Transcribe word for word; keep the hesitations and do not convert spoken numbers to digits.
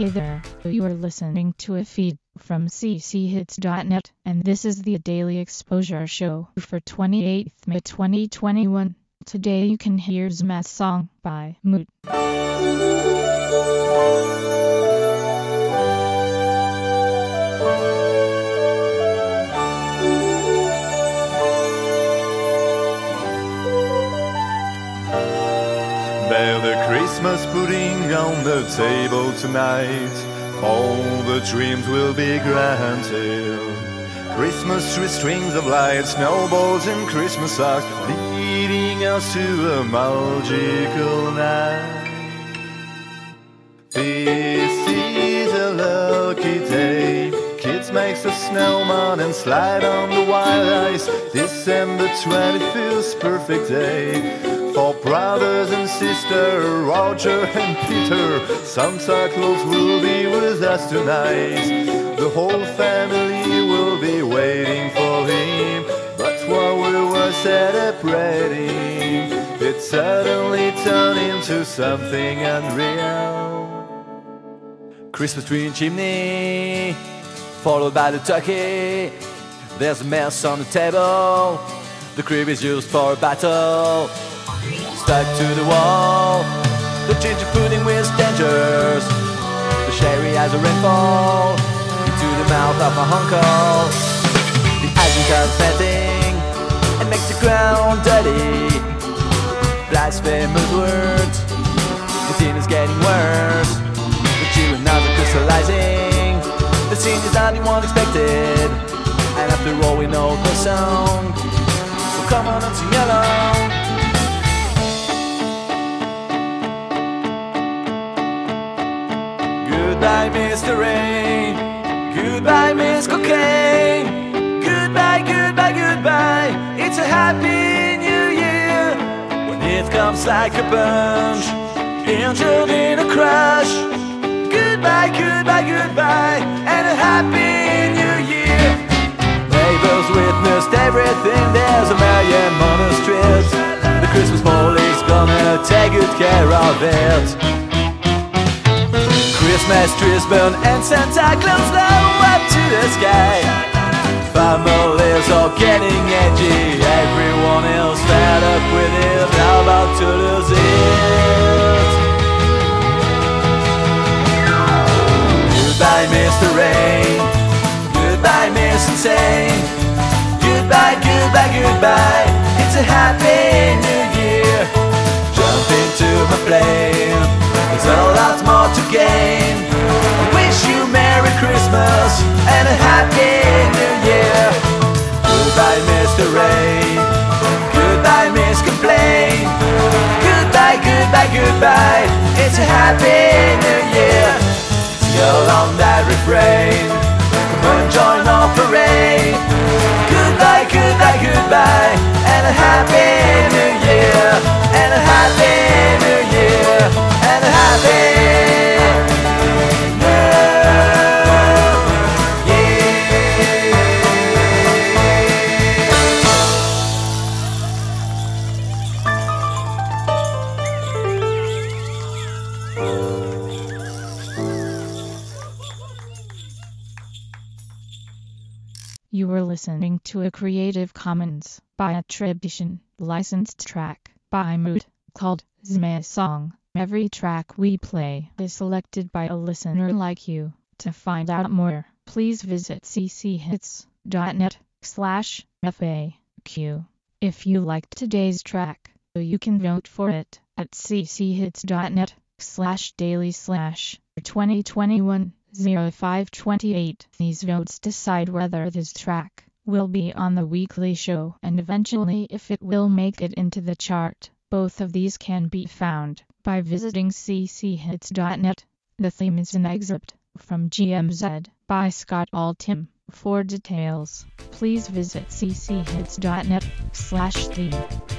Hey there, you are listening to a feed from c c hits dot net, and this is the Daily Exposure Show for twenty-eighth May twenty twenty-one. Today you can hear Zma's song by Moot. There's the Christmas pudding on the table tonight. All the dreams will be granted. Christmas tree, strings of light, snowballs and Christmas socks, leading us to a magical night. This is a lucky day. Kids makes a snowman and slide on the wild ice. December twenty-fifth, perfect day for brothers and sisters, Roger and Peter. Santa Claus will be with us tonight. The whole family will be waiting for him. But while we were celebrating, it suddenly turned into something unreal. Christmas tree and chimney, followed by the turkey. There's a mess on the table. The crib is used for a battle. Stuck to the wall, the ginger pudding with dangers. The sherry has a rainfall into the mouth of my uncle. The icing comes melting and makes the ground dirty. Blasphemous words, the scene is getting worse. The children are crystallizing. The scene is not what expected, and after all we know the song. So come on and sing along. Goodbye, Mister Rain. Goodbye, Miss Cocaine. Goodbye, goodbye, goodbye. It's a happy new year. When it comes like a bunch, injured in a crash. Goodbye, goodbye, goodbye, and a happy new year. Neighbors witnessed everything. There's a million on the streets. The Christmas police gonna take good care of it. Christmas trees burn and Santa Claus blow up to the sky. Families are getting edgy. Everyone else fed up with it, now about to lose it. Goodbye, Mister Rain. Goodbye, Miss Insane. Goodbye, goodbye, goodbye. It's a happy new year. Jump into my plane. There's a lot more to gain. I wish you Merry Christmas and a Happy New Year. Goodbye, Mister Rain. Goodbye, Miss Complain. Goodbye, goodbye, goodbye. It's a Happy New Year. Sing along that refrain. Come and join our parade. Goodbye, goodbye, goodbye, and a Happy New Year. And a Happy New Year. And a Happy New You were listening to a Creative Commons by attribution, licensed track by Moot, called Zma's Song. Every track we play is selected by a listener like you. To find out more, please visit c c hits dot net slash F A Q. If you liked today's track, you can vote for it at c c hits dot net slash daily slash twenty twenty-one oh five twenty-eight. These votes decide whether this track will be on the weekly show and eventually if it will make it into the chart. Both of these can be found by visiting c c hits dot net. The theme is an excerpt from G M Z by Scott Altham. For details, please visit c c hits dot net slash theme.